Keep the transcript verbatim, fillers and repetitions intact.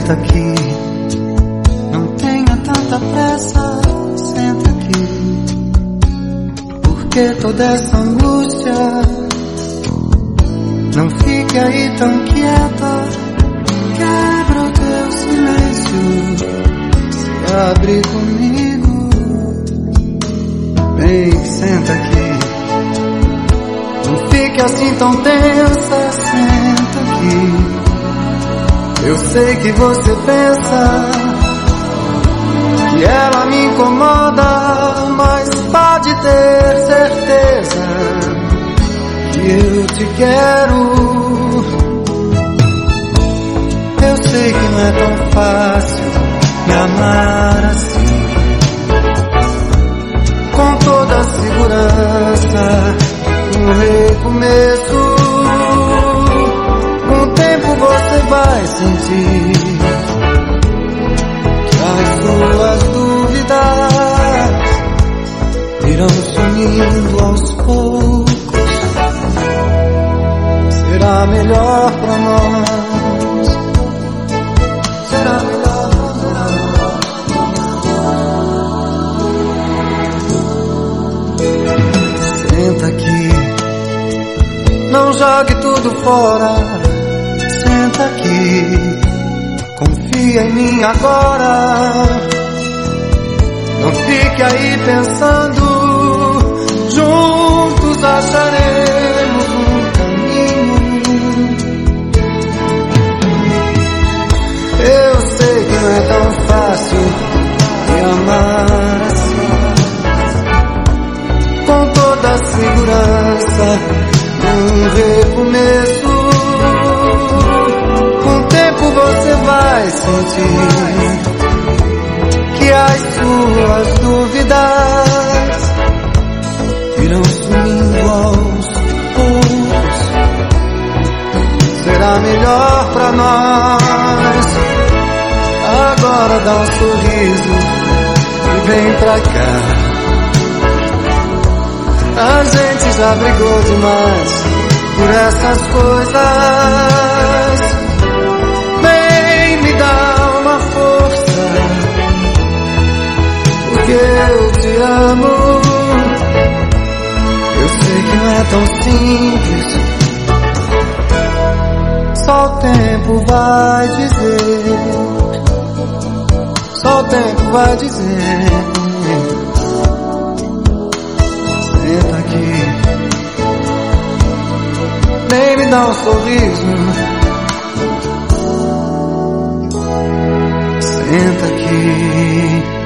Senta aqui, não tenha tanta pressa. Senta aqui, porque toda essa angústia? Não fique aí tão quieta. Quebra o teu silêncio, se abre comigo. Vem, senta aqui, não fique assim tão tensa. Senta aqui. Eu sei que você pensa que ela me incomoda, mas pode ter certeza que eu te quero. Eu sei que não é tão fácil me amar assim, com toda a segurança, um recomeço. Com o tempo você vai sentir que as suas dúvidas irão sumindo aos poucos. Será melhor pra nós, será melhor pra nós. Senta aqui, não jogue tudo fora. Senta aqui, confia em mim agora. Não fique aí pensando, juntos acharemos um caminho. Eu sei que não é tão fácil me amar assim, com toda a segurança, um recomeço. Você vai sentir que as suas dúvidas irão sumindo aos poucos. Será melhor pra nós. Agora dá um sorriso e vem pra cá. A gente já brigou demais por essas coisas. Porque eu te amo. Eu sei que não é tão simples, só o tempo vai dizer. Só o tempo vai dizer. Senta aqui, nem me dá um sorriso. Senta aqui.